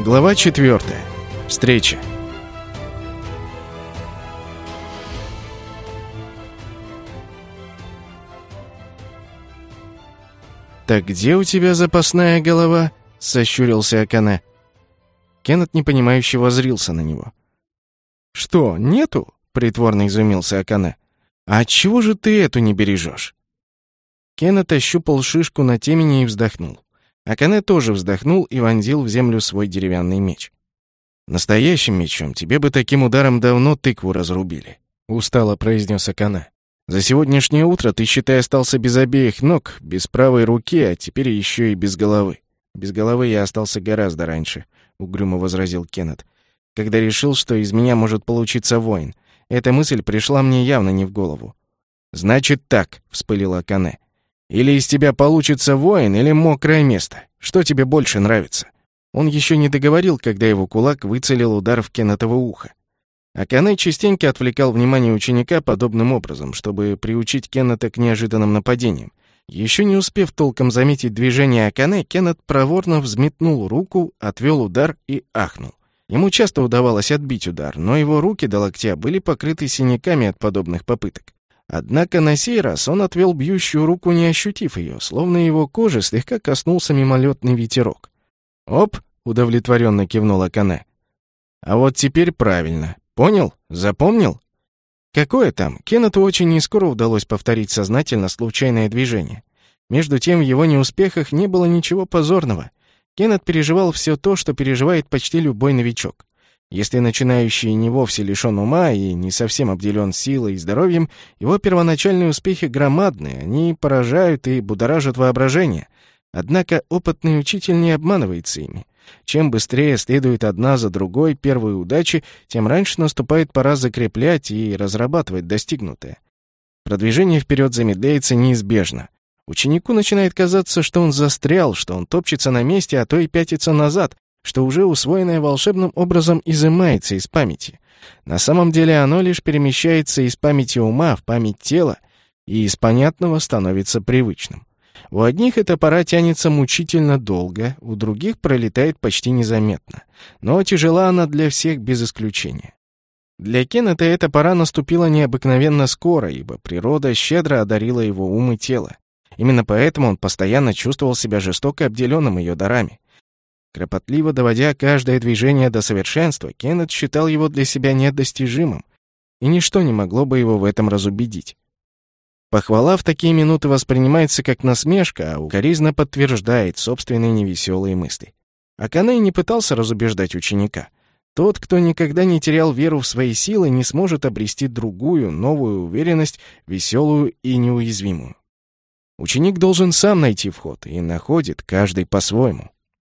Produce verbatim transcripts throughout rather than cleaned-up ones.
Глава четвертая. Встреча. «Так где у тебя запасная голова?» — сощурился Акане. Кеннет непонимающе воззрился на него. «Что, нету?» — притворно изумился Акане. «А отчего же ты эту не бережешь?» Кеннет ощупал шишку на темени и вздохнул. Акане тоже вздохнул и вонзил в землю свой деревянный меч. «Настоящим мечом тебе бы таким ударом давно тыкву разрубили», — устало произнес Акане. «За сегодняшнее утро ты, считай, остался без обеих ног, без правой руки, а теперь еще и без головы». «Без головы я остался гораздо раньше», — угрюмо возразил Кеннет, «когда решил, что из меня может получиться воин. Эта мысль пришла мне явно не в голову». «Значит так», — вспылил Акане. «Или из тебя получится воин, или мокрое место. Что тебе больше нравится?» Он еще не договорил, когда его кулак выцелил удар в Кеннетово ухо. Акане частенько отвлекал внимание ученика подобным образом, чтобы приучить Кеннета к неожиданным нападениям. Еще не успев толком заметить движение Акане, Кеннет проворно взметнул руку, отвел удар и ахнул. Ему часто удавалось отбить удар, но его руки до локтя были покрыты синяками от подобных попыток. Однако на сей раз он отвел бьющую руку, не ощутив ее, словно его кожи слегка коснулся мимолетный ветерок. «Оп!» — удовлетворенно кивнул Акане. «А вот теперь правильно. Понял? Запомнил?» Какое там? Кеннету очень нескоро удалось повторить сознательно случайное движение. Между тем в его неуспехах не было ничего позорного. Кеннет переживал все то, что переживает почти любой новичок. Если начинающий не вовсе лишён ума и не совсем обделен силой и здоровьем, его первоначальные успехи громадны, они поражают и будоражат воображение. Однако опытный учитель не обманывается ими. Чем быстрее следует одна за другой первые удачи, тем раньше наступает пора закреплять и разрабатывать достигнутое. Продвижение вперед замедляется неизбежно. Ученику начинает казаться, что он застрял, что он топчется на месте, а то и пятится назад, что уже усвоенное волшебным образом изымается из памяти. На самом деле оно лишь перемещается из памяти ума в память тела, и из понятного становится привычным. У одних эта пора тянется мучительно долго, у других пролетает почти незаметно. Но тяжела она для всех без исключения. Для Кеннета эта пора наступила необыкновенно скоро, ибо природа щедро одарила его ум и тело. Именно поэтому он постоянно чувствовал себя жестоко обделенным ее дарами. Кропотливо доводя каждое движение до совершенства, Кеннет считал его для себя недостижимым, и ничто не могло бы его в этом разубедить. Похвала в такие минуты воспринимается как насмешка, а укоризна подтверждает собственные невеселые мысли. Акане не пытался разубеждать ученика. Тот, кто никогда не терял веру в свои силы, не сможет обрести другую, новую уверенность, веселую и неуязвимую. Ученик должен сам найти вход, и находит каждый по-своему.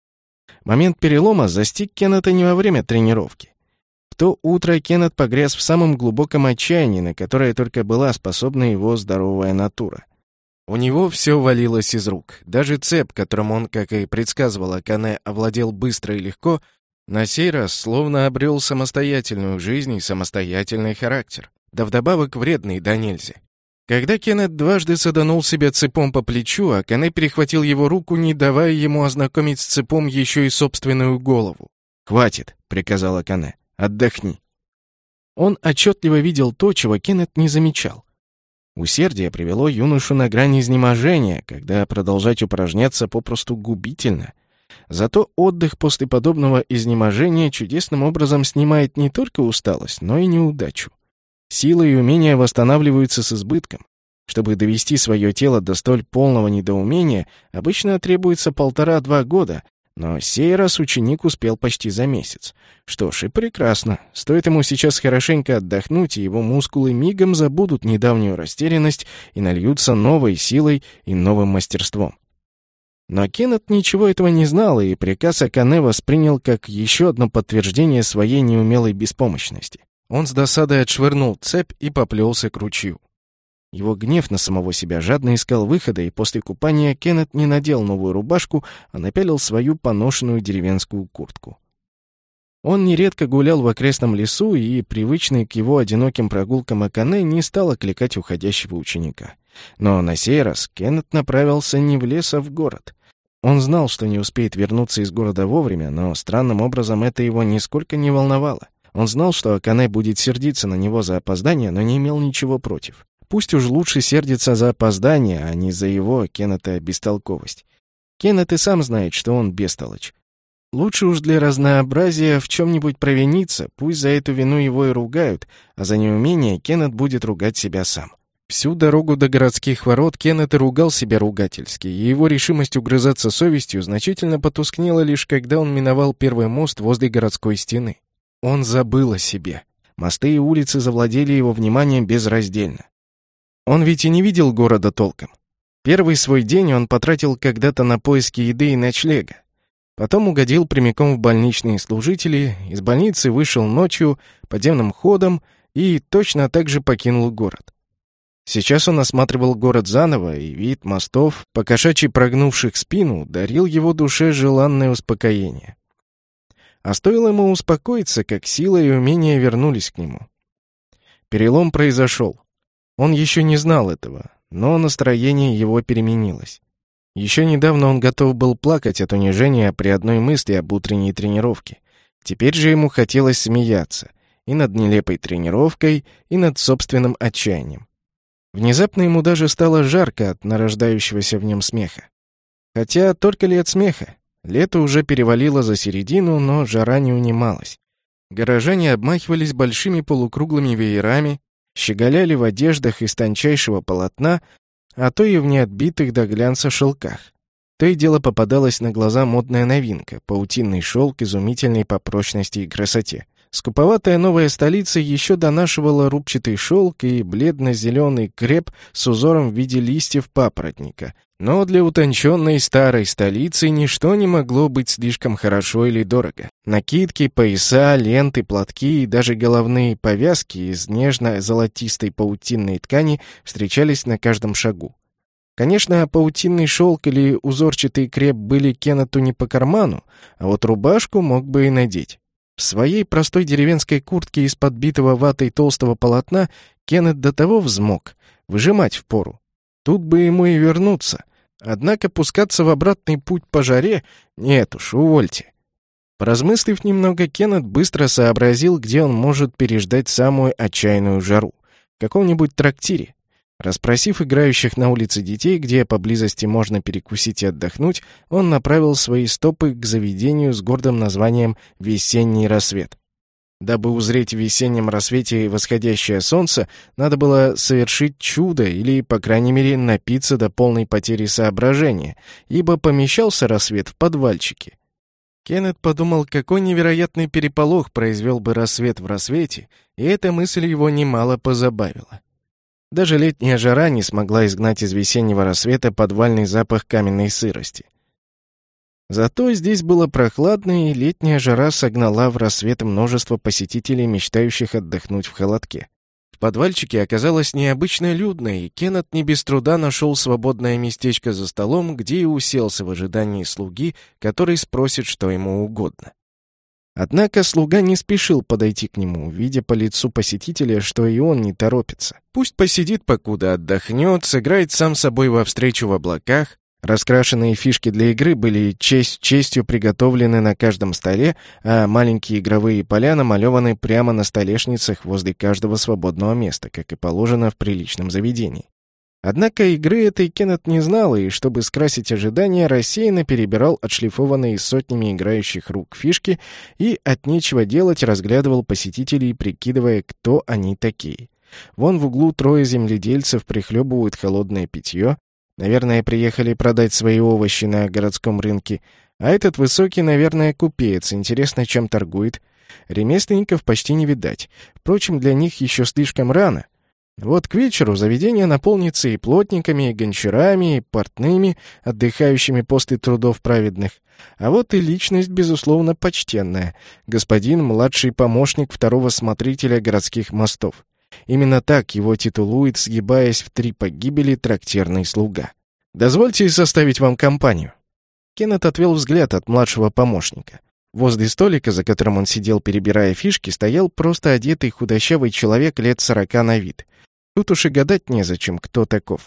Момент перелома застиг Кеннета не во время тренировки. В то утро Кеннет погряз в самом глубоком отчаянии, на которое только была способна его здоровая натура. У него все валилось из рук. Даже цепь, которым он, как и предсказывал Акане, овладел быстро и легко, на сей раз словно обрел самостоятельную жизнь и самостоятельный характер. Да вдобавок вредный до нельзя. Когда Кеннет дважды саданул себя цепом по плечу, Акане перехватил его руку, не давая ему ознакомить с цепом еще и собственную голову. «Хватит», — приказал Акане, — «отдохни». Он отчетливо видел то, чего Кеннет не замечал. Усердие привело юношу на грани изнеможения, когда продолжать упражняться попросту губительно. Зато отдых после подобного изнеможения чудесным образом снимает не только усталость, но и неудачу. Силы и умения восстанавливаются с избытком. Чтобы довести свое тело до столь полного недоумения, обычно требуется полтора-два года, но сей раз ученик успел почти за месяц. Что ж, и прекрасно. Стоит ему сейчас хорошенько отдохнуть, и его мускулы мигом забудут недавнюю растерянность и нальются новой силой и новым мастерством. Но Кеннет ничего этого не знал, и приказ Акане воспринял как еще одно подтверждение своей неумелой беспомощности. Он с досадой отшвырнул цепь и поплелся к ручью. Его гнев на самого себя жадно искал выхода, и после купания Кеннет не надел новую рубашку, а напялил свою поношенную деревенскую куртку. Он нередко гулял в окрестном лесу, и, привычный к его одиноким прогулкам Акане, не стал окликать уходящего ученика. Но на сей раз Кеннет направился не в лес, а в город. Он знал, что не успеет вернуться из города вовремя, но странным образом это его нисколько не волновало. Он знал, что Акане будет сердиться на него за опоздание, но не имел ничего против. Пусть уж лучше сердится за опоздание, а не за его, Кеннета, бестолковость. Кеннет и сам знает, что он бестолочь. Лучше уж для разнообразия в чем-нибудь провиниться, пусть за эту вину его и ругают, а за неумение Кеннет будет ругать себя сам. Всю дорогу до городских ворот Кеннет и ругал себя ругательски, и его решимость угрызаться совестью значительно потускнела лишь когда он миновал первый мост возле городской стены. Он забыл о себе. Мосты и улицы завладели его вниманием безраздельно. Он ведь и не видел города толком. Первый свой день он потратил когда-то на поиски еды и ночлега. Потом угодил прямиком в больничные служители, из больницы вышел ночью подземным ходом и точно так же покинул город. Сейчас он осматривал город заново, и вид мостов, покошачьи прогнувших спину, дарил его душе желанное успокоение. А стоило ему успокоиться, как сила и умение вернулись к нему. Перелом произошел. Он еще не знал этого, но настроение его переменилось. Еще недавно он готов был плакать от унижения при одной мысли об утренней тренировке. Теперь же ему хотелось смеяться и над нелепой тренировкой, и над собственным отчаянием. Внезапно ему даже стало жарко от нарождающегося в нем смеха. Хотя только ли от смеха? Лето уже перевалило за середину, но жара не унималась. Горожане обмахивались большими полукруглыми веерами, щеголяли в одеждах из тончайшего полотна, а то и в неотбитых до глянца шелках. То и дело попадалась на глаза модная новинка — паутинный шелк, изумительный по прочности и красоте. Скуповатая новая столица еще донашивала рубчатый шелк и бледно-зеленый креп с узором в виде листьев папоротника. Но для утонченной старой столицы ничто не могло быть слишком хорошо или дорого. Накидки, пояса, ленты, платки и даже головные повязки из нежно-золотистой паутинной ткани встречались на каждом шагу. Конечно, паутинный шелк или узорчатый креп были Кеннету не по карману, а вот рубашку мог бы и надеть. В своей простой деревенской куртке из подбитого ватой толстого полотна Кеннет до того взмок, выжимать впору. Тут бы ему и вернуться. Однако пускаться в обратный путь по жаре — нет уж, увольте. Поразмыслив немного, Кеннет быстро сообразил, где он может переждать самую отчаянную жару. В каком-нибудь трактире. Расспросив играющих на улице детей, где поблизости можно перекусить и отдохнуть, он направил свои стопы к заведению с гордым названием «Весенний рассвет». Дабы узреть в весеннем рассвете восходящее солнце, надо было совершить чудо или, по крайней мере, напиться до полной потери соображения, ибо помещался рассвет в подвальчике. Кеннет подумал, какой невероятный переполох произвел бы рассвет в рассвете, и эта мысль его немало позабавила. Даже летняя жара не смогла изгнать из весеннего рассвета подвальный запах каменной сырости. Зато здесь было прохладно, и летняя жара согнала в рассвет множество посетителей, мечтающих отдохнуть в холодке. В подвальчике оказалось необычно людно, и Кеннет не без труда нашел свободное местечко за столом, где и уселся в ожидании слуги, который спросит, что ему угодно. Однако слуга не спешил подойти к нему, видя по лицу посетителя, что и он не торопится. Пусть посидит, покуда отдохнет, сыграет сам собой во встречу в облаках. Раскрашенные фишки для игры были честь честью приготовлены на каждом столе, а маленькие игровые поля намалеваны прямо на столешницах возле каждого свободного места, как и положено в приличном заведении. Однако игры этой Кеннет не знал, и, чтобы скрасить ожидания, рассеянно перебирал отшлифованные сотнями играющих рук фишки и от нечего делать разглядывал посетителей, прикидывая, кто они такие. Вон в углу трое земледельцев прихлебывают холодное питье, наверное, приехали продать свои овощи на городском рынке, а этот высокий, наверное, купец, интересно, чем торгует. Ремесленников почти не видать, впрочем, для них еще слишком рано. Вот к вечеру заведение наполнится и плотниками, и гончарами, и портными, отдыхающими после трудов праведных. А вот и личность, безусловно, почтенная. Господин младший помощник второго смотрителя городских мостов. Именно так его титулует, сгибаясь в три погибели, трактирный слуга. «Дозвольте составить вам компанию». Кеннет отвел взгляд от младшего помощника. Возле столика, за которым он сидел, перебирая фишки, стоял просто одетый худощавый человек лет сорока на вид. Тут уж и гадать незачем, кто таков.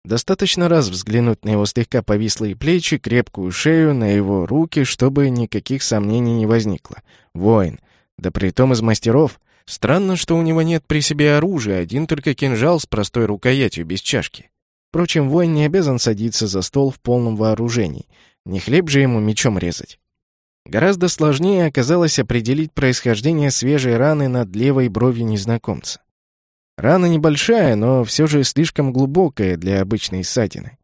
Достаточно раз взглянуть на его слегка повислые плечи, крепкую шею, на его руки, чтобы никаких сомнений не возникло. Воин, да притом из мастеров. Странно, что у него нет при себе оружия, один только кинжал с простой рукоятью, без чашки. Впрочем, воин не обязан садиться за стол в полном вооружении. Не хлеб же ему мечом резать. Гораздо сложнее оказалось определить происхождение свежей раны над левой бровью незнакомца. Рана небольшая, но все же слишком глубокая для обычной ссадины.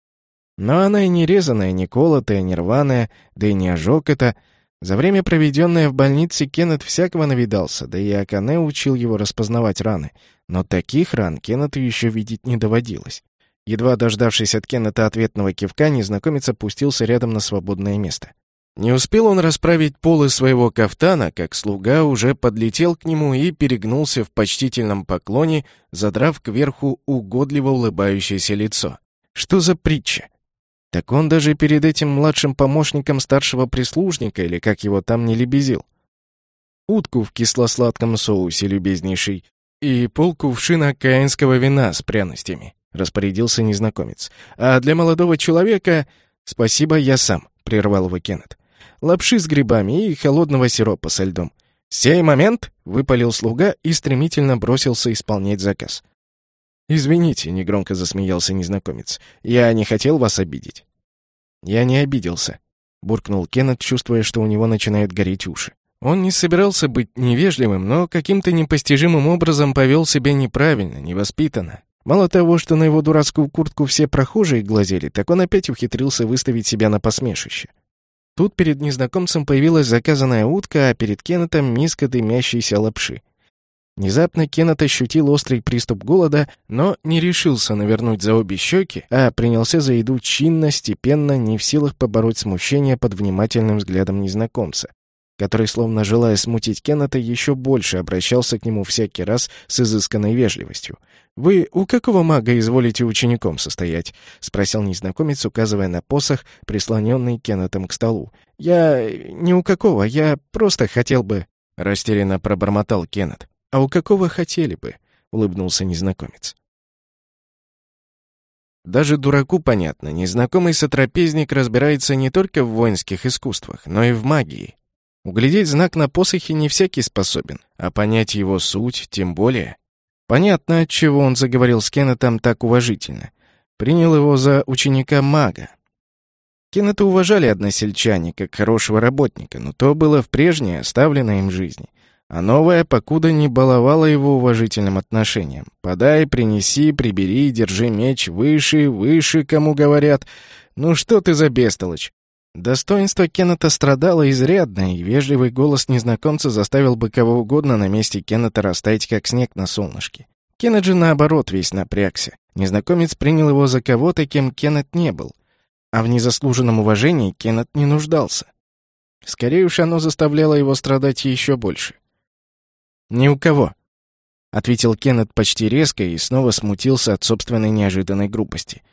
Но она и не резаная, не колотая, не рваная, да и не ожог это. За время, проведенное в больнице, Кеннет всякого навидался, да и Акане учил его распознавать раны. Но таких ран Кеннету еще видеть не доводилось. Едва дождавшись от Кеннета ответного кивка, незнакомец опустился рядом на свободное место. Не успел он расправить полы своего кафтана, как слуга уже подлетел к нему и перегнулся в почтительном поклоне, задрав кверху угодливо улыбающееся лицо. Что за притча? Так он даже перед этим младшим помощником старшего прислужника, или как его там, не лебезил. Утку в кисло-сладком соусе, любезнейший, и полкувшина каинского вина с пряностями, распорядился незнакомец. А для молодого человека... Спасибо, я сам, прервал его Кеннет. Лапши с грибами и холодного сиропа со льдом. «Сей момент!» — выпалил слуга и стремительно бросился исполнять заказ. «Извините», — негромко засмеялся незнакомец. «Я не хотел вас обидеть». «Я не обиделся», — буркнул Кеннет, чувствуя, что у него начинают гореть уши. Он не собирался быть невежливым, но каким-то непостижимым образом повел себя неправильно, невоспитанно. Мало того, что на его дурацкую куртку все прохожие глазели, так он опять ухитрился выставить себя на посмешище. Тут перед незнакомцем появилась заказанная утка, а перед Кеннетом миска дымящейся лапши. Внезапно Кеннет ощутил острый приступ голода, но не решился навернуть за обе щеки, а принялся за еду чинно, степенно, не в силах побороть смущение под внимательным взглядом незнакомца, который, словно желая смутить Кеннета, еще больше обращался к нему всякий раз с изысканной вежливостью. «Вы у какого мага изволите учеником состоять?» — спросил незнакомец, указывая на посох, прислоненный Кеннетом к столу. «Я... не у какого, я просто хотел бы...» — растерянно пробормотал Кеннет. «А у какого хотели бы?» — улыбнулся незнакомец. Даже дураку понятно, незнакомый сотрапезник разбирается не только в воинских искусствах, но и в магии. Углядеть знак на посохе не всякий способен, а понять его суть тем более. Понятно, отчего он заговорил с Кеннетом так уважительно. Принял его за ученика-мага. Кеннета уважали односельчане, как хорошего работника, но то было в прежней, оставленной им жизни. А новая покуда не баловала его уважительным отношением. «Подай, принеси, прибери, держи меч, выше, выше, кому говорят. Ну что ты за бестолочь?» Достоинство Кеннета страдало изрядно, и вежливый голос незнакомца заставил бы кого угодно на месте Кеннета растаять, как снег на солнышке. Кеннет же, наоборот, весь напрягся. Незнакомец принял его за кого-то, кем Кеннет не был. А в незаслуженном уважении Кеннет не нуждался. Скорее уж оно заставляло его страдать еще больше. «Ни у кого», — ответил Кеннет почти резко и снова смутился от собственной неожиданной грубости.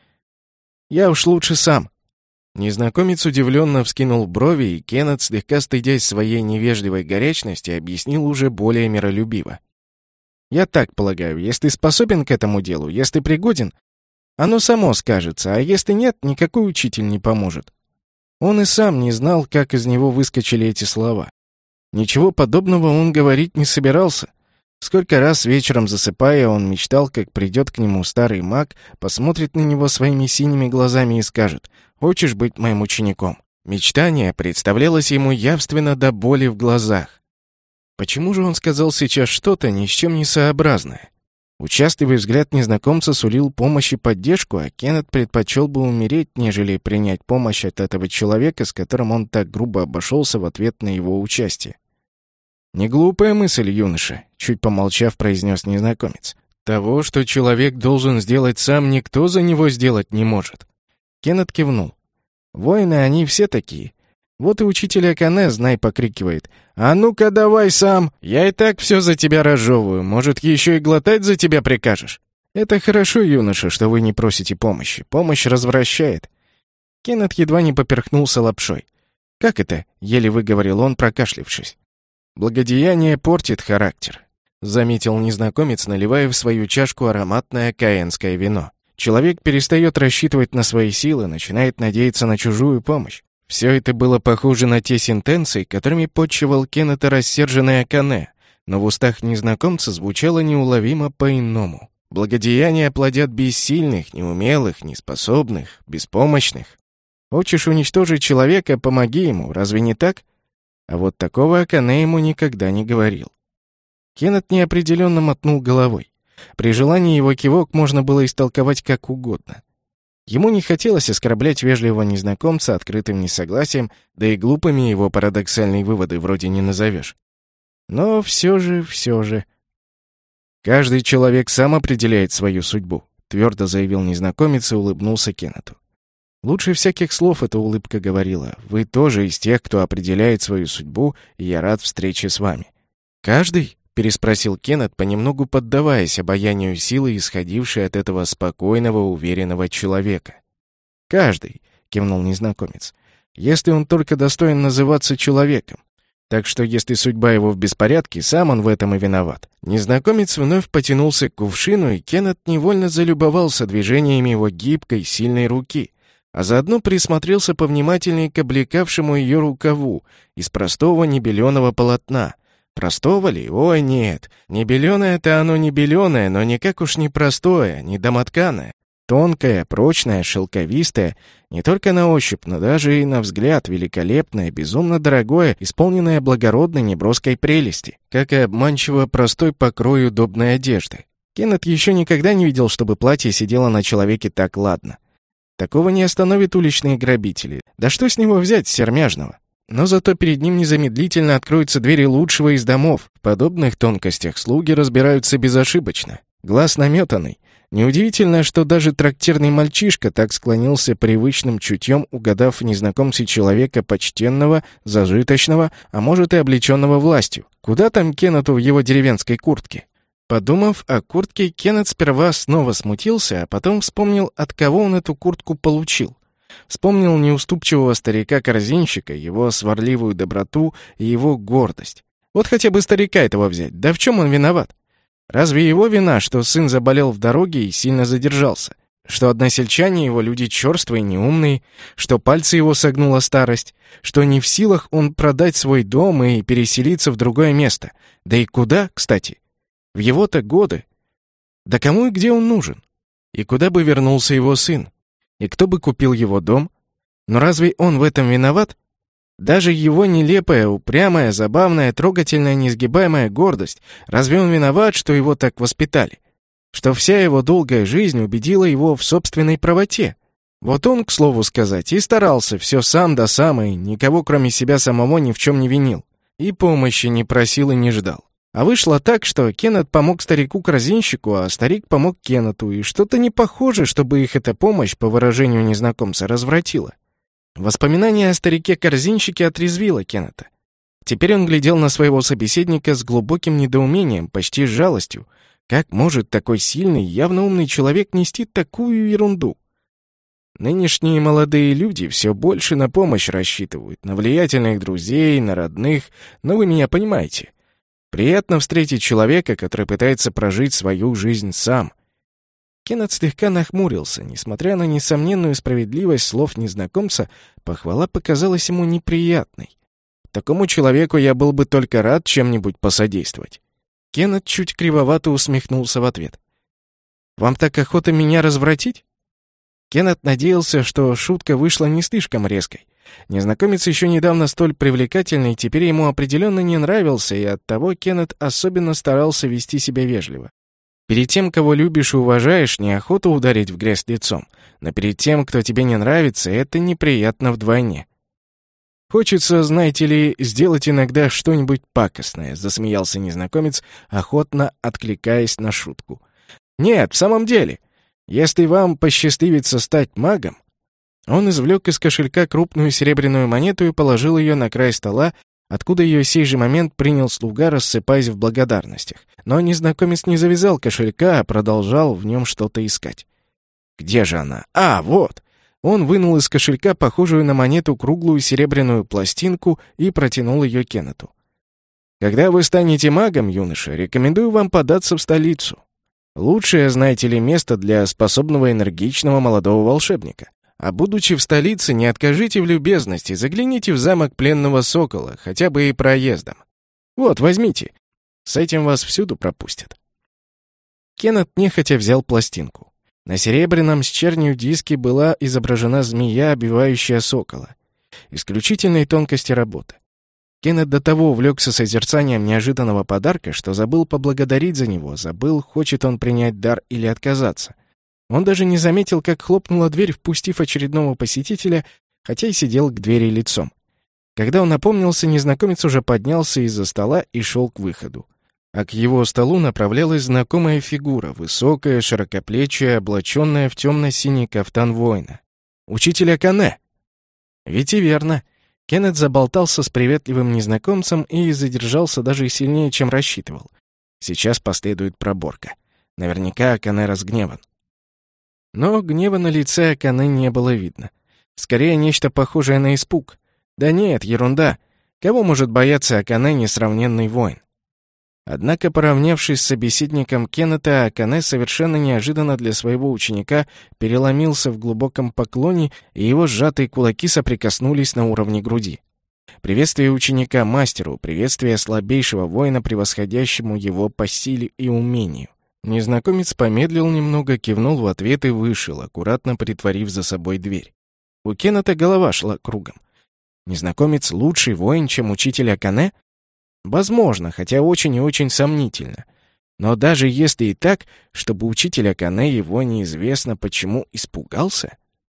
«Я уж лучше сам». Незнакомец удивленно вскинул брови, и Кеннет, слегка стыдясь своей невежливой горячности, объяснил уже более миролюбиво. «Я так полагаю, если способен к этому делу, если пригоден, оно само скажется, а если нет, никакой учитель не поможет». Он и сам не знал, как из него выскочили эти слова. Ничего подобного он говорить не собирался. Сколько раз вечером засыпая, он мечтал, как придет к нему старый маг, посмотрит на него своими синими глазами и скажет: «Хочешь быть моим учеником?» Мечтание представлялось ему явственно до боли в глазах. Почему же он сказал сейчас что-то ни с чем не сообразное? Участливый взгляд незнакомца сулил помощь и поддержку, а Кеннет предпочел бы умереть, нежели принять помощь от этого человека, с которым он так грубо обошелся в ответ на его участие. «Не глупая мысль, юноша», — чуть помолчав, произнес незнакомец. «Того, что человек должен сделать сам, никто за него сделать не может». Кеннет кивнул. «Воины, они все такие. Вот и учитель Акане, знай, покрикивает: «А ну-ка давай сам! Я и так все за тебя разжевываю, может, еще и глотать за тебя прикажешь?» «Это хорошо, юноша, что вы не просите помощи. Помощь развращает». Кеннет едва не поперхнулся лапшой. «Как это?» — еле выговорил он, прокашлившись. «Благодеяние портит характер», — заметил незнакомец, наливая в свою чашку ароматное каенское вино. Человек перестает рассчитывать на свои силы, начинает надеяться на чужую помощь. Все это было похоже на те сентенции, которыми подчивал Кеннета рассерженный Акане, но в устах незнакомца звучало неуловимо по-иному. Благодеяния плодят бессильных, неумелых, неспособных, беспомощных. Хочешь уничтожить человека — помоги ему, разве не так? А вот такого Акане ему никогда не говорил. Кеннет неопределенно мотнул головой. При желании его кивок можно было истолковать как угодно. Ему не хотелось оскорблять вежливого незнакомца открытым несогласием, да и глупыми его парадоксальные выводы вроде не назовешь. Но все же, все же... «Каждый человек сам определяет свою судьбу», — твердо заявил незнакомец и улыбнулся Кеннету. Лучше всяких слов эта улыбка говорила: «Вы тоже из тех, кто определяет свою судьбу, и я рад встрече с вами». «Каждый?» — переспросил Кеннет, понемногу поддаваясь обаянию силы, исходившей от этого спокойного, уверенного человека. «Каждый», — кивнул незнакомец, — «если он только достоин называться человеком. Так что если судьба его в беспорядке, сам он в этом и виноват». Незнакомец вновь потянулся к кувшину, и Кеннет невольно залюбовался движениями его гибкой, сильной руки, а заодно присмотрелся повнимательнее к облекавшему ее рукаву из простого небеленого полотна. Простого ли? Ой, нет. Не беленое-то оно не беленое, но никак уж не простое, не домотканое. Тонкое, прочное, шелковистое, не только на ощупь, но даже и на взгляд великолепное, безумно дорогое, исполненное благородной неброской прелести, как и обманчиво простой покрой удобной одежды. Кеннет еще никогда не видел, чтобы платье сидело на человеке так ладно. Такого не остановят уличные грабители. Да что с него взять, сермяжного? Но зато перед ним незамедлительно откроются двери лучшего из домов. В подобных тонкостях слуги разбираются безошибочно. Глаз наметанный. Неудивительно, что даже трактирный мальчишка так склонился привычным чутьем, угадав в незнакомце человека почтенного, зажиточного, а может и облеченного властью. Куда там Кеннету в его деревенской куртке? Подумав о куртке, Кеннет сперва снова смутился, а потом вспомнил, от кого он эту куртку получил. Вспомнил неуступчивого старика-корзинщика, его сварливую доброту и его гордость. Вот хотя бы старика этого взять, да в чем он виноват? Разве его вина, что сын заболел в дороге и сильно задержался? Что односельчане его люди черствые, неумные? Что пальцы его согнула старость? Что не в силах он продать свой дом и переселиться в другое место? Да и куда, кстати? В его-то годы. Да кому и где он нужен? И куда бы вернулся его сын? И кто бы купил его дом? Но разве он в этом виноват? Даже его нелепая, упрямая, забавная, трогательная, несгибаемая гордость. Разве он виноват, что его так воспитали? Что вся его долгая жизнь убедила его в собственной правоте? Вот он, к слову сказать, и старался все сам да сам, и никого кроме себя самого ни в чем не винил. И помощи не просил и не ждал. А вышло так, что Кеннет помог старику-корзинщику, а старик помог Кеннету, и что-то не похоже, чтобы их эта помощь, по выражению незнакомца, развратила. Воспоминание о старике-корзинщике отрезвило Кеннета. Теперь он глядел на своего собеседника с глубоким недоумением, почти с жалостью. Как может такой сильный, явно умный человек нести такую ерунду? Нынешние молодые люди все больше на помощь рассчитывают, на влиятельных друзей, на родных, но вы меня понимаете. Приятно встретить человека, который пытается прожить свою жизнь сам. Кеннет слегка нахмурился. Несмотря на несомненную справедливость слов незнакомца, похвала показалась ему неприятной. Такому человеку я был бы только рад чем-нибудь посодействовать. Кеннет чуть кривовато усмехнулся в ответ. «Вам так охота меня развратить?» Кеннет надеялся, что шутка вышла не слишком резкой. Незнакомец еще недавно столь привлекательный, теперь ему определенно не нравился, и оттого Кеннет особенно старался вести себя вежливо. Перед тем, кого любишь и уважаешь, неохота ударить в грязь лицом, но перед тем, кто тебе не нравится, это неприятно вдвойне. «Хочется, знаете ли, сделать иногда что-нибудь пакостное», — засмеялся незнакомец, охотно откликаясь на шутку. «Нет, в самом деле, если вам посчастливится стать магом...» Он извлек из кошелька крупную серебряную монету и положил ее на край стола, откуда ее в сей же момент принял слуга, рассыпаясь в благодарностях. Но незнакомец не завязал кошелька, а продолжал в нем что-то искать. «Где же она? А, вот!» Он вынул из кошелька похожую на монету круглую серебряную пластинку и протянул ее Кеннету. «Когда вы станете магом, юноша, рекомендую вам податься в столицу. Лучшее, знаете ли, место для способного энергичного молодого волшебника. А будучи в столице, не откажите в любезности, загляните в замок пленного сокола, хотя бы и проездом. Вот, возьмите. С этим вас всюду пропустят». Кеннет нехотя взял пластинку. На серебряном с чернью диске была изображена змея, обвивающая сокола. Исключительной тонкости работы. Кеннет до того увлекся созерцанием неожиданного подарка, что забыл поблагодарить за него, забыл, хочет он принять дар или отказаться. Он даже не заметил, как хлопнула дверь, впустив очередного посетителя, хотя и сидел к двери лицом. Когда он опомнился, незнакомец уже поднялся из-за стола и шел к выходу. А к его столу направлялась знакомая фигура, высокая, широкоплечая, облаченная в темно-синий кафтан воина. Учитель Акане! Ведь и верно. Кеннет заболтался с приветливым незнакомцем и задержался даже сильнее, чем рассчитывал. Сейчас последует проборка. Наверняка Акане разгневан. Но гнева на лице Акане не было видно. Скорее, нечто похожее на испуг. Да нет, ерунда. Кого может бояться Акане несравненный воин? Однако, поравнявшись с собеседником Кеннета, Акане совершенно неожиданно для своего ученика переломился в глубоком поклоне, и его сжатые кулаки соприкоснулись на уровне груди. Приветствие ученика мастеру, приветствие слабейшего воина, превосходящему его по силе и умению. Незнакомец помедлил немного, кивнул в ответ и вышел, аккуратно притворив за собой дверь. У Кеннета голова шла кругом. Незнакомец лучший воин, чем учитель Акане? Возможно, хотя очень и очень сомнительно. Но даже если и так, чтобы учитель Акане его неизвестно почему испугался.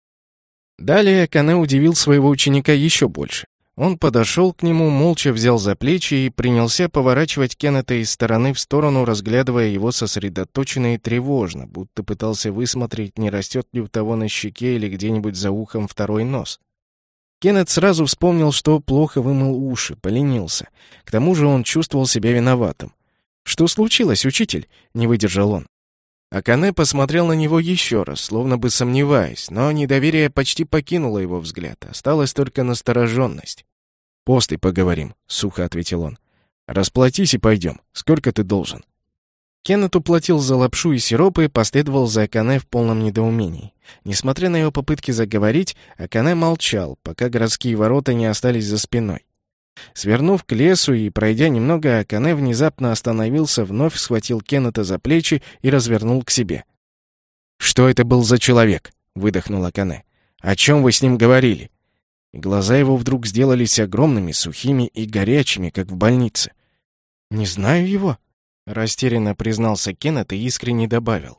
Далее Акане удивил своего ученика еще больше. Он подошел к нему, молча взял за плечи и принялся поворачивать Кеннета из стороны в сторону, разглядывая его сосредоточенно и тревожно, будто пытался высмотреть, не растет ли у того на щеке или где-нибудь за ухом второй нос. Кеннет сразу вспомнил, что плохо вымыл уши, поленился. К тому же он чувствовал себя виноватым. «Что случилось, учитель?» — не выдержал он. Акане посмотрел на него еще раз, словно бы сомневаясь, но недоверие почти покинуло его взгляд. Осталась только настороженность. «После поговорим», — сухо ответил он. «Расплатись и пойдем. Сколько ты должен?» Кеннет уплатил за лапшу и сироп и последовал за Акане в полном недоумении. Несмотря на его попытки заговорить, Акане молчал, пока городские ворота не остались за спиной. Свернув к лесу и пройдя немного, Акане внезапно остановился, вновь схватил Кеннета за плечи и развернул к себе. «Что это был за человек?» — выдохнул Акане. «О чем вы с ним говорили?» И глаза его вдруг сделались огромными, сухими и горячими, как в больнице. «Не знаю его», — растерянно признался Кеннет и искренне добавил.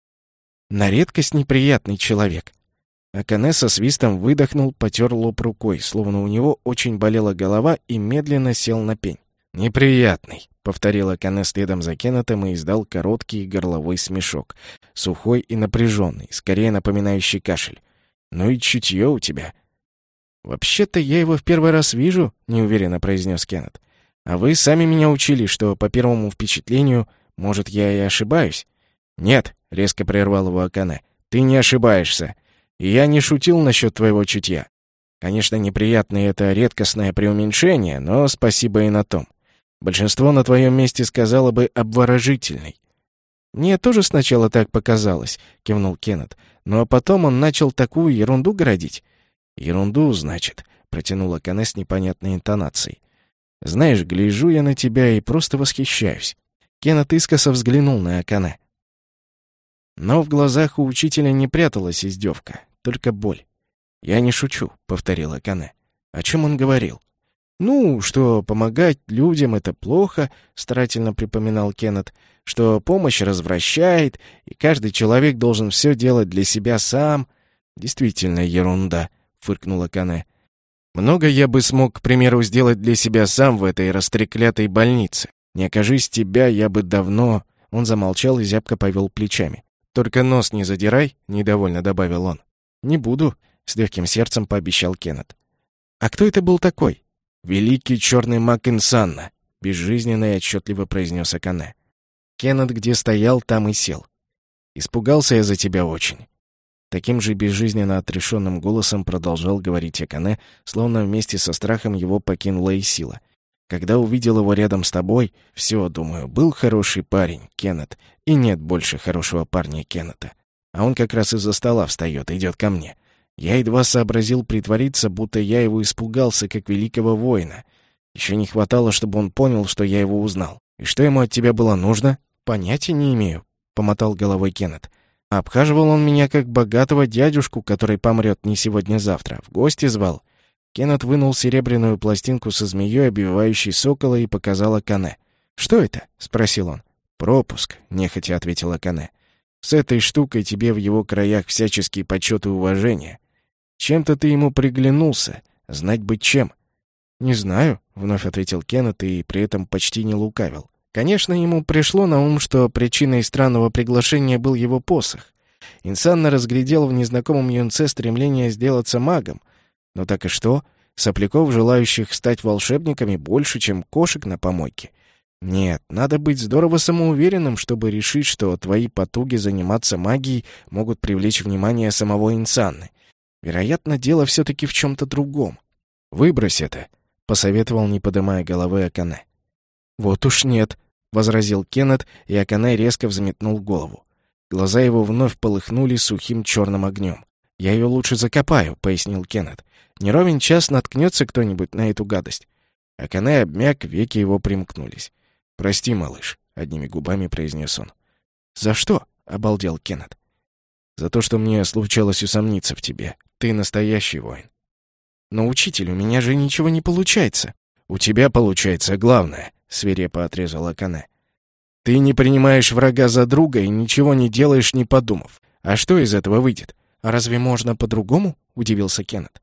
«На редкость неприятный человек». Акане со свистом выдохнул, потер лоб рукой, словно у него очень болела голова, и медленно сел на пень. «Неприятный», — повторил Акане следом за Кеннетом и издал короткий горловой смешок, сухой и напряженный, скорее напоминающий кашель. «Ну и чутье у тебя». «Вообще-то я его в первый раз вижу», — неуверенно произнес Кеннет. «А вы сами меня учили, что по первому впечатлению, может, я и ошибаюсь?» «Нет», — резко прервал его Акане, — «ты не ошибаешься. И я не шутил насчет твоего чутья. Конечно, неприятное — это редкостное преуменьшение, но спасибо и на том. Большинство на твоем месте сказало бы обворожительный». «Мне тоже сначала так показалось», — кивнул Кеннет. «Но потом он начал такую ерунду городить». «Ерунду, значит», — протянул Акане с непонятной интонацией. «Знаешь, гляжу я на тебя и просто восхищаюсь». Кеннет искоса взглянул на Акане. Но в глазах у учителя не пряталась издевка, только боль. «Я не шучу», — повторил Акане. «О чем он говорил?» «Ну, что помогать людям — это плохо», — старательно припоминал Кеннет, «что помощь развращает, и каждый человек должен все делать для себя сам». «Действительно ерунда», — фыркнул Акане. «Много я бы смог, к примеру, сделать для себя сам в этой растреклятой больнице. Не окажись тебя, я бы давно...» Он замолчал и зябко повел плечами. «Только нос не задирай», — недовольно добавил он. «Не буду», — с легким сердцем пообещал Кеннет. «А кто это был такой?» «Великий черный маг Инсанна», — безжизненно и отчетливо произнес Акане. Кеннет где стоял, там и сел. «Испугался я за тебя очень». Таким же безжизненно отрешенным голосом продолжал говорить Акане, словно вместе со страхом его покинула и сила. Когда увидел его рядом с тобой, все, думаю, был хороший парень, Кеннет, и нет больше хорошего парня Кеннета. А он как раз из-за стола встает, идет ко мне. Я едва сообразил притвориться, будто я его испугался, как великого воина. Еще не хватало, чтобы он понял, что я его узнал. И что ему от тебя было нужно? Понятия не имею, — помотал головой Кеннет. Обхаживал он меня как богатого дядюшку, который помрет не сегодня-завтра. В гости звал. Кеннет вынул серебряную пластинку со змеей, обвивающей сокола, и показал Акане. «Что это?» — спросил он. «Пропуск», — нехотя ответил Акане. «С этой штукой тебе в его краях всяческие почет и уважение. Чем-то ты ему приглянулся. Знать бы чем». «Не знаю», — вновь ответил Кеннет и при этом почти не лукавил. Конечно, ему пришло на ум, что причиной странного приглашения был его посох. Инсанна разглядел в незнакомом юнце стремление сделаться магом. Но так и что? Сопляков, желающих стать волшебниками, больше, чем кошек на помойке. Нет, надо быть здорово самоуверенным, чтобы решить, что твои потуги заниматься магией могут привлечь внимание самого Инсанны. Вероятно, дело все-таки в чем-то другом. «Выбрось это», — посоветовал, не поднимая головы, Акане. «Вот уж нет», — возразил Кеннет, и Акане резко взметнул голову. Глаза его вновь полыхнули сухим черным огнем. «Я ее лучше закопаю», — пояснил Кеннет. «Не ровен час наткнется кто-нибудь на эту гадость». Акане обмяк, веки его примкнулись. «Прости, малыш», — одними губами произнес он. «За что?» — обалдел Кеннет. «За то, что мне случалось усомниться в тебе. Ты настоящий воин». «Но, учитель, у меня же ничего не получается». «У тебя получается главное», — свирепо отрезал Акане. «Ты не принимаешь врага за друга и ничего не делаешь, не подумав. А что из этого выйдет? А разве можно по-другому?» — удивился Кеннет.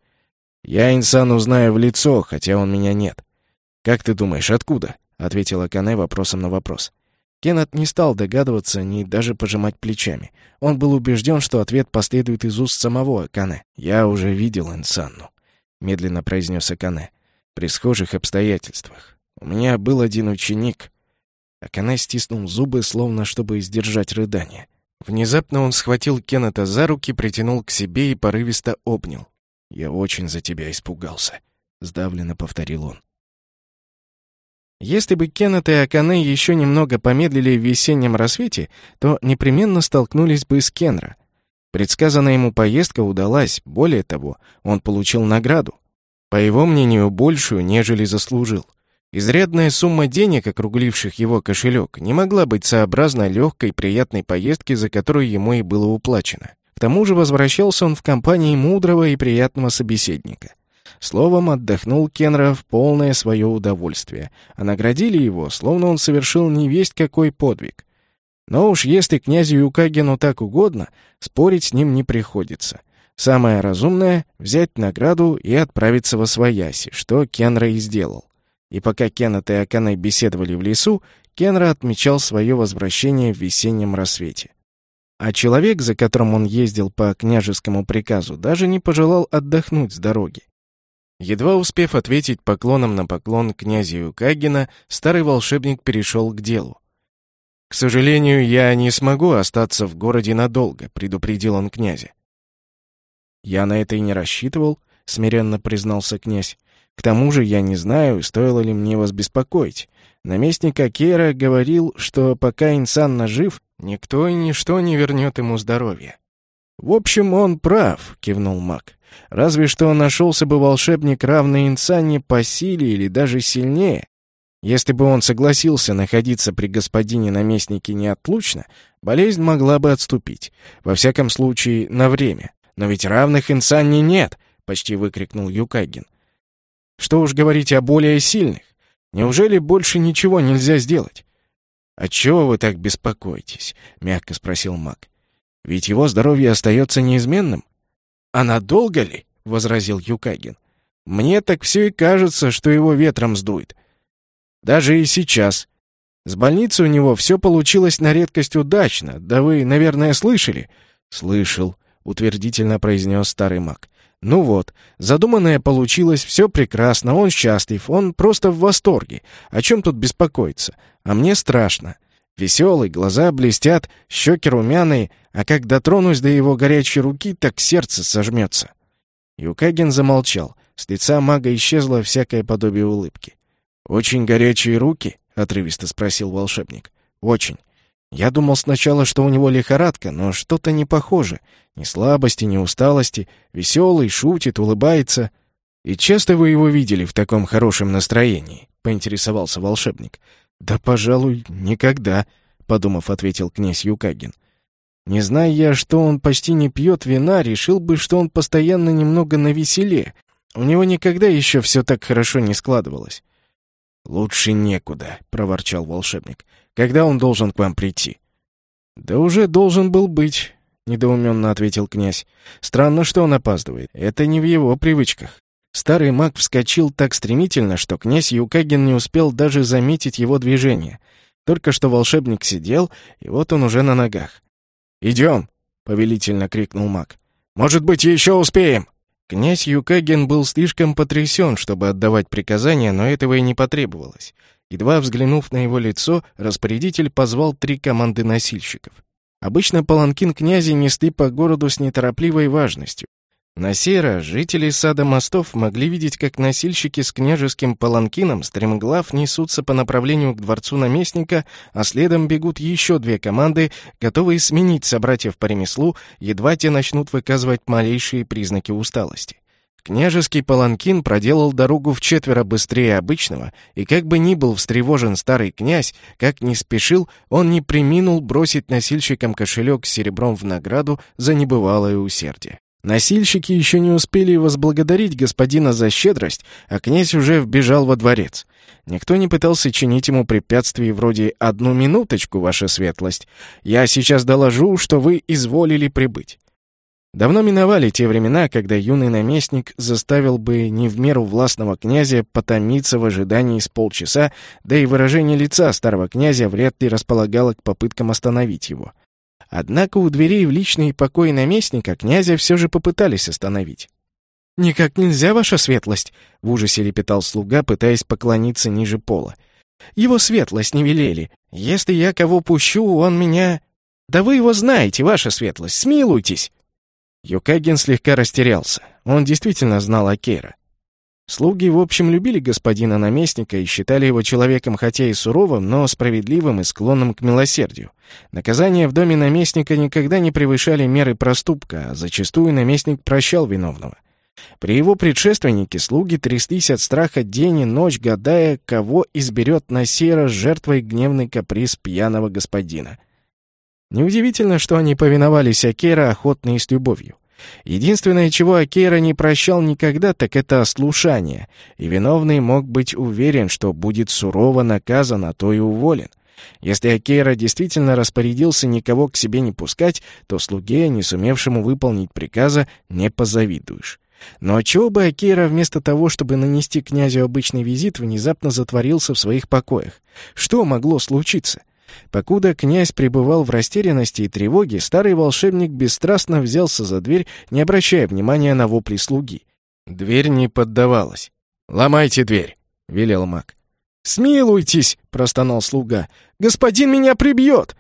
«Я Инсану знаю в лицо, хотя он меня нет». «Как ты думаешь, откуда?» — ответил Акане вопросом на вопрос. Кеннет не стал догадываться, ни даже пожимать плечами. Он был убежден, что ответ последует из уст самого Акане. «Я уже видел Инсанну», — медленно произнес Акане, — «при схожих обстоятельствах. У меня был один ученик». Акане стиснул зубы, словно чтобы сдержать рыдание. Внезапно он схватил Кеннета за руки, притянул к себе и порывисто обнял. «Я очень за тебя испугался», — сдавленно повторил он. Если бы Кеннет и Акане еще немного помедлили в весеннем рассвете, то непременно столкнулись бы с Кенра. Предсказанная ему поездка удалась, более того, он получил награду. По его мнению, большую, нежели заслужил. Изрядная сумма денег, округливших его кошелек, не могла быть сообразна легкой, приятной поездке, за которую ему и было уплачено. К тому же возвращался он в компании мудрого и приятного собеседника. Словом, отдохнул Кенра в полное свое удовольствие, а наградили его, словно он совершил невесть какой подвиг. Но уж если князю Юкагену так угодно, спорить с ним не приходится. Самое разумное — взять награду и отправиться восвояси, что Кенра и сделал. И пока Кеннет и Акане беседовали в лесу, Кенра отмечал свое возвращение в весеннем рассвете. А человек, за которым он ездил по княжескому приказу, даже не пожелал отдохнуть с дороги. Едва успев ответить поклоном на поклон князя Юкагена, старый волшебник перешел к делу. «К сожалению, я не смогу остаться в городе надолго», — предупредил он князя. «Я на это и не рассчитывал», — смиренно признался князь. «К тому же я не знаю, стоило ли мне вас беспокоить. Наместник Акейра говорил, что пока Инсанна жив, никто и ничто не вернет ему здоровье». «В общем, он прав», — кивнул маг. «Разве что нашелся бы волшебник, равный Инсанне по силе или даже сильнее. Если бы он согласился находиться при господине-наместнике неотлучно, болезнь могла бы отступить. Во всяком случае, на время. Но ведь равных Инсанне нет», — почти выкрикнул Юкаген. «Что уж говорить о более сильных. Неужели больше ничего нельзя сделать?» «Отчего вы так беспокоитесь?» — мягко спросил маг. «Ведь его здоровье остается неизменным». «А надолго ли?» — возразил Юкаген. «Мне так все и кажется, что его ветром сдует. Даже и сейчас. С больницей у него все получилось на редкость удачно. Да вы, наверное, слышали?» «Слышал», — утвердительно произнес старый маг. «Ну вот, задуманное получилось, все прекрасно, он счастлив, он просто в восторге. О чем тут беспокоиться? А мне страшно. Веселый, глаза блестят, щеки румяные, а как дотронусь до его горячей руки, так сердце сожмется». Юкаген замолчал. С лица мага исчезло всякое подобие улыбки. «Очень горячие руки?» — отрывисто спросил волшебник. «Очень. Я думал сначала, что у него лихорадка, но что-то не похоже. Ни слабости, ни усталости. Веселый, шутит, улыбается». «И часто вы его видели в таком хорошем настроении?» — поинтересовался волшебник. «Да, пожалуй, никогда», — подумав, ответил князь Юкагин. «Не зная я, что он почти не пьет вина, решил бы, что он постоянно немного навеселе. У него никогда еще все так хорошо не складывалось». «Лучше некуда», — проворчал волшебник. «Когда он должен к вам прийти?» «Да уже должен был быть», — недоуменно ответил князь. «Странно, что он опаздывает. Это не в его привычках». Старый маг вскочил так стремительно, что князь Юкагин не успел даже заметить его движение. Только что волшебник сидел, и вот он уже на ногах. «Идем!» — повелительно крикнул маг. «Может быть, еще успеем!» Князь Юкагин был слишком потрясен, чтобы отдавать приказания, но этого и не потребовалось. Едва взглянув на его лицо, распорядитель позвал три команды носильщиков. Обычно паланкин князя несли по городу с неторопливой важностью. На сей раз жители сада мостов могли видеть, как носильщики с княжеским паланкином стремглав несутся по направлению к дворцу наместника, а следом бегут еще две команды, готовые сменить собратьев по ремеслу, едва те начнут выказывать малейшие признаки усталости. Княжеский паланкин проделал дорогу вчетверо быстрее обычного, и как бы ни был встревожен старый князь, как ни спешил, он не преминул бросить носильщикам кошелек с серебром в награду за небывалое усердие. Носильщики еще не успели возблагодарить господина за щедрость, а князь уже вбежал во дворец. Никто не пытался чинить ему препятствий вроде «одну минуточку, ваша светлость, я сейчас доложу, что вы изволили прибыть». Давно миновали те времена, когда юный наместник заставил бы не в меру властного князя потомиться в ожидании с полчаса, да и выражение лица старого князя вряд ли располагало к попыткам остановить его. Однако у дверей в личный покой наместника князя все же попытались остановить. «Никак нельзя, ваша светлость!» — в ужасе лепетал слуга, пытаясь поклониться ниже пола. «Его светлость не велели. Если я кого пущу, он меня...» «Да вы его знаете, ваша светлость, смилуйтесь!» Юкагин слегка растерялся. Он действительно знал Акейра. Слуги, в общем, любили господина наместника и считали его человеком хотя и суровым, но справедливым и склонным к милосердию. Наказания в доме наместника никогда не превышали меры проступка, а зачастую наместник прощал виновного. При его предшественнике слуги тряслись от страха день и ночь, гадая, кого изберет на сей раз жертвой гневный каприз пьяного господина. Неудивительно, что они повиновались Акейра охотно и с любовью. Единственное, чего Акейра не прощал никогда, так это ослушание, и виновный мог быть уверен, что будет сурово наказан, а то и уволен. Если Акейра действительно распорядился никого к себе не пускать, то слуге, не сумевшему выполнить приказа, не позавидуешь. Но отчего бы Акейра вместо того, чтобы нанести князю обычный визит, внезапно затворился в своих покоях? Что могло случиться? Покуда князь пребывал в растерянности и тревоге, старый волшебник бесстрастно взялся за дверь, не обращая внимания на вопли слуги. Дверь не поддавалась. «Ломайте дверь!» — велел маг. «Смилуйтесь!» — простонал слуга. «Господин меня прибьет!»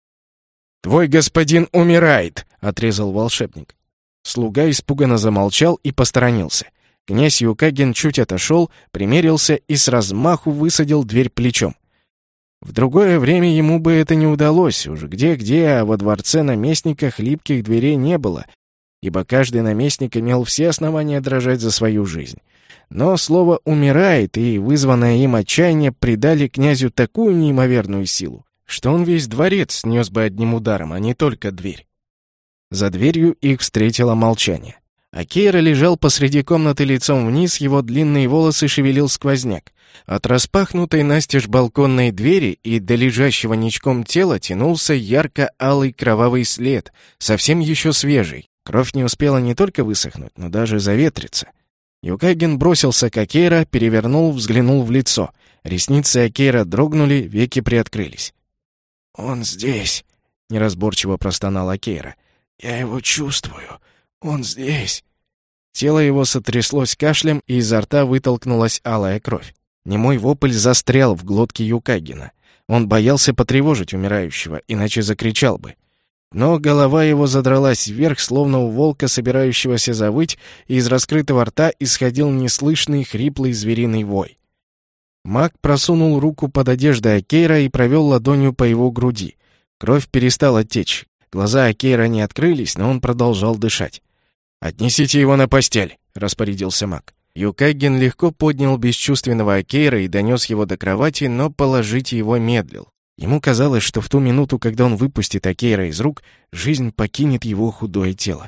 «Твой господин умирает!» — отрезал волшебник. Слуга испуганно замолчал и посторонился. Князь Юкагин чуть отошел, примерился и с размаху высадил дверь плечом. В другое время ему бы это не удалось, уж где-где, а во дворце наместника хлипких дверей не было, ибо каждый наместник имел все основания дрожать за свою жизнь. Но слово «умирает» и вызванное им отчаяние придали князю такую неимоверную силу, что он весь дворец снес бы одним ударом, а не только дверь. За дверью их встретило молчание. Акейра лежал посреди комнаты лицом вниз, его длинные волосы шевелил сквозняк. От распахнутой настежь балконной двери и до лежащего ничком тела тянулся ярко-алый кровавый след, совсем еще свежий. Кровь не успела не только высохнуть, но даже заветриться. Юкагин бросился к Акейра, перевернул, взглянул в лицо. Ресницы Акейра дрогнули, веки приоткрылись. «Он здесь», — неразборчиво простонал Акейра. «Я его чувствую. Он здесь». Тело его сотряслось кашлем, и изо рта вытолкнулась алая кровь. Немой вопль застрял в глотке Юкагина. Он боялся потревожить умирающего, иначе закричал бы. Но голова его задралась вверх, словно у волка, собирающегося завыть, и из раскрытого рта исходил неслышный хриплый звериный вой. Маг просунул руку под одежду Акейра и провел ладонью по его груди. Кровь перестала течь. Глаза Акейра не открылись, но он продолжал дышать. «Отнесите его на постель», — распорядился маг. Юкаген легко поднял бесчувственного Акейра и донес его до кровати, но положить его медлил. Ему казалось, что в ту минуту, когда он выпустит Акейра из рук, жизнь покинет его худое тело.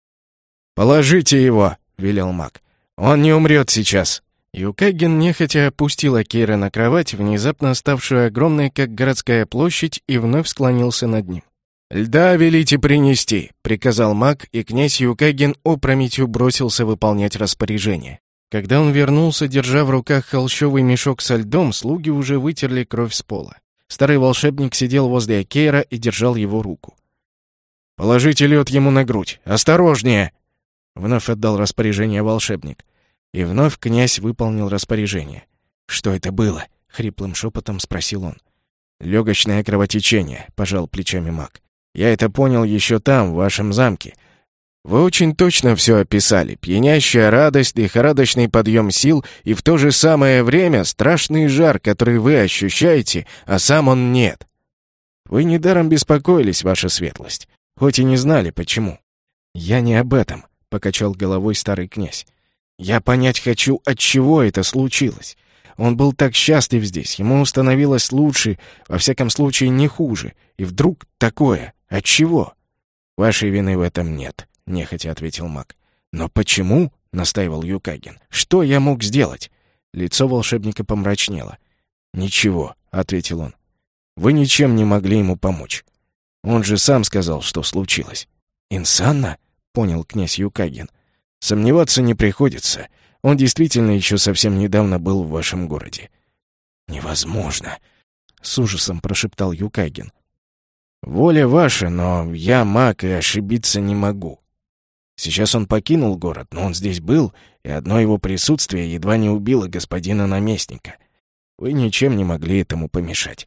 «Положите его», — велел маг. «Он не умрет сейчас». Юкаген нехотя опустил Акейра на кровать, внезапно ставшую огромной, как городская площадь, и вновь склонился над ним. «Льда велите принести», — приказал маг, и князь Юкаген опрометью бросился выполнять распоряжение. Когда он вернулся, держа в руках холщовый мешок со льдом, слуги уже вытерли кровь с пола. Старый волшебник сидел возле Акейра и держал его руку. «Положите лед ему на грудь! Осторожнее!» Вновь отдал распоряжение волшебник. И вновь князь выполнил распоряжение. «Что это было?» — хриплым шепотом спросил он. «Легочное кровотечение», — пожал плечами маг. «Я это понял еще там, в вашем замке. Вы очень точно все описали. Пьянящая радость, лихорадочный подъем сил и в то же самое время страшный жар, который вы ощущаете, а сам он нет. Вы недаром беспокоились, ваша светлость, хоть и не знали, почему». «Я не об этом», — покачал головой старый князь. «Я понять хочу, от чего это случилось. Он был так счастлив здесь, ему становилось лучше, во всяком случае не хуже. И вдруг такое. От чего?» «Вашей вины в этом нет», — нехотя ответил маг. «Но почему?» — настаивал Юкаген. «Что я мог сделать?» Лицо волшебника помрачнело. «Ничего», — ответил он. «Вы ничем не могли ему помочь. Он же сам сказал, что случилось». «Инсанна?» — понял князь Юкаген. «Сомневаться не приходится. Он действительно еще совсем недавно был в вашем городе». «Невозможно», — с ужасом прошептал Юкаген. «Воля ваша, но я маг и ошибиться не могу. Сейчас он покинул город, но он здесь был, и одно его присутствие едва не убило господина наместника. Вы ничем не могли этому помешать».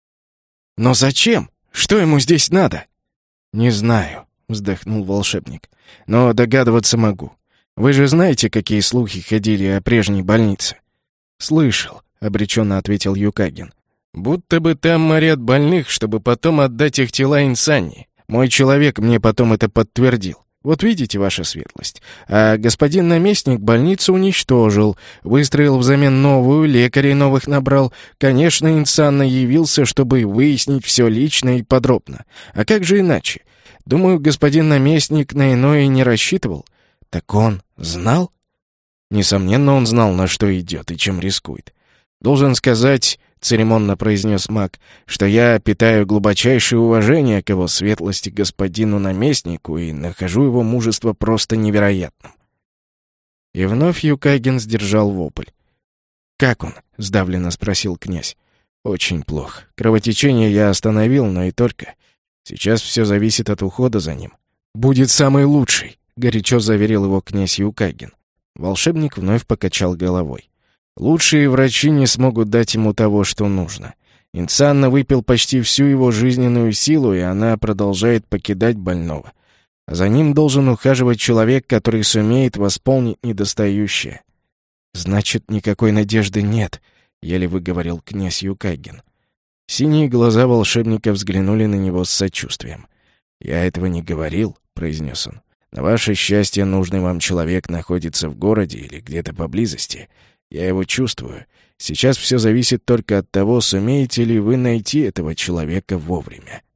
«Но зачем? Что ему здесь надо?» «Не знаю», — вздохнул волшебник. «Но догадываться могу. Вы же знаете, какие слухи ходили о прежней больнице?» «Слышал», — обреченно ответил Юкаген. «Будто бы там морят больных, чтобы потом отдать их тела Инсанне. Мой человек мне потом это подтвердил. Вот видите, ваша светлость. А господин наместник больницу уничтожил, выстроил взамен новую, лекарей новых набрал. Конечно, Инсанна явился, чтобы выяснить все лично и подробно. А как же иначе? Думаю, господин наместник на иное не рассчитывал. Так он знал?» «Несомненно, он знал, на что идет и чем рискует. Должен сказать, — церемонно произнес маг, — что я питаю глубочайшее уважение к его светлости господину наместнику и нахожу его мужество просто невероятным». И вновь Юкаген сдержал вопль. «Как он?» — сдавленно спросил князь. «Очень плохо. Кровотечение я остановил, но и только. Сейчас все зависит от ухода за ним. Будет самый лучший», — горячо заверил его князь Юкаген. Волшебник вновь покачал головой. «Лучшие врачи не смогут дать ему того, что нужно. Инсанна выпил почти всю его жизненную силу, и она продолжает покидать больного. А за ним должен ухаживать человек, который сумеет восполнить недостающее». «Значит, никакой надежды нет», — еле выговорил князь Юкаген. Синие глаза волшебника взглянули на него с сочувствием. «Я этого не говорил», — произнес он. «На ваше счастье, нужный вам человек находится в городе или где-то поблизости. Я его чувствую. Сейчас все зависит только от того, сумеете ли вы найти этого человека вовремя».